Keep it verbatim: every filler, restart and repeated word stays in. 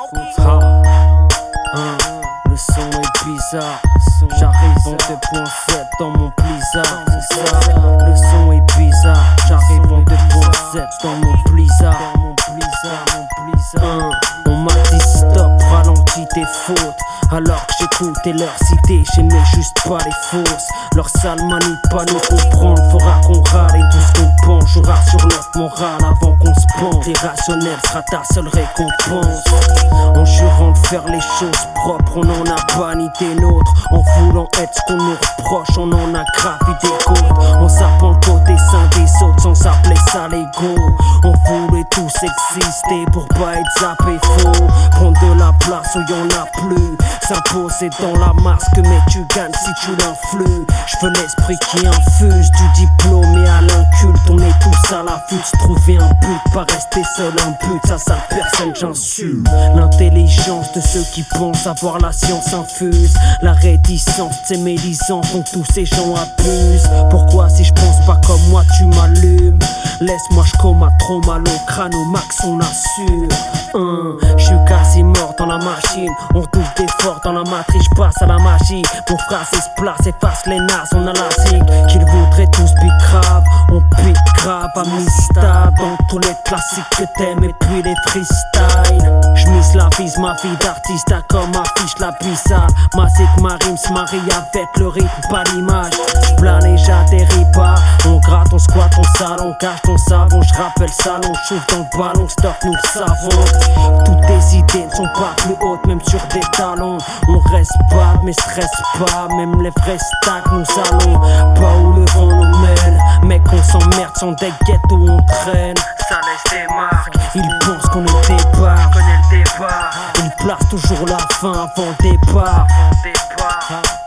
Ha. Hein, le son est bizarre. J'arrive en deux point sept dans mon blizzard. C'est ça, le son est bizarre. J'arrive en deux point sept dans mon blizzard. Hein, on m'a dit stop, ralentis tes fautes. Alors que j'écoutais leur cité, j'aimais juste pas les fausses. Leur sale manip pas nous comprendre. Faudra qu'on râle et tout ce qu'on pense jouera sur notre morale avant qu'on se pende. L'irrationnel sera ta seule récompense. En jurant de faire les choses propres, on en a pas ni des nôtres. En voulant être ce qu'on nous reproche, on en a gravi des côtes. En sapant le côté sain des autres sans appeler ça l'ego. On voulait tous exister pour pas être zappé faux. Prendre de la place où y'en a plus. S'imposer dans la masque mais tu gagnes si tu l'influes. J'veux l'esprit qui infuse du diplôme et à l'inculte. On est tous à l'affût de trouver un but, pas rester seul un but. Ça sale personne j'insulte. L'intelligence de ceux qui pensent avoir la science infuse. La réticence de ces médisants font que tous ces gens abusent. Pourquoi si je pense pas comme moi tu m'allumes? Laisse-moi j'coma trop mal au crâne au max on assure. Hein, j'suis quasi mort dans la machine. On retrouve des forts dans la matrice, j'passe à la magie. Mon phrase se place, efface les nazes, on a la zig. Qu'ils voudraient tous grave, on pique grave à mi-stade. Dans tous les classiques que t'aimes et puis les freestyles. J'mise la vise, ma vie d'artiste à comme affiche la bizarre. Ma zig, ma rime se marie avec le rythme, pas l'image. J'plane et j'atterris pas. On gratte, on squatte, on sale, on cache ton savon. J'rappelle ça, on chauffe dans le ballon, stock nous le savons. Toutes tes idées ne sont pas plus hautes, même sur des talons. On reste pas, mais stresse pas. Même les vrais stacks, nous allons pas où le vent nous mène. Mec, on s'emmerde sans des guettes où on traîne. Ça laisse des marques. Ils pensent qu'on est départ. Je connais le départ. Ils placent toujours la fin avant le départ. Avant le départ.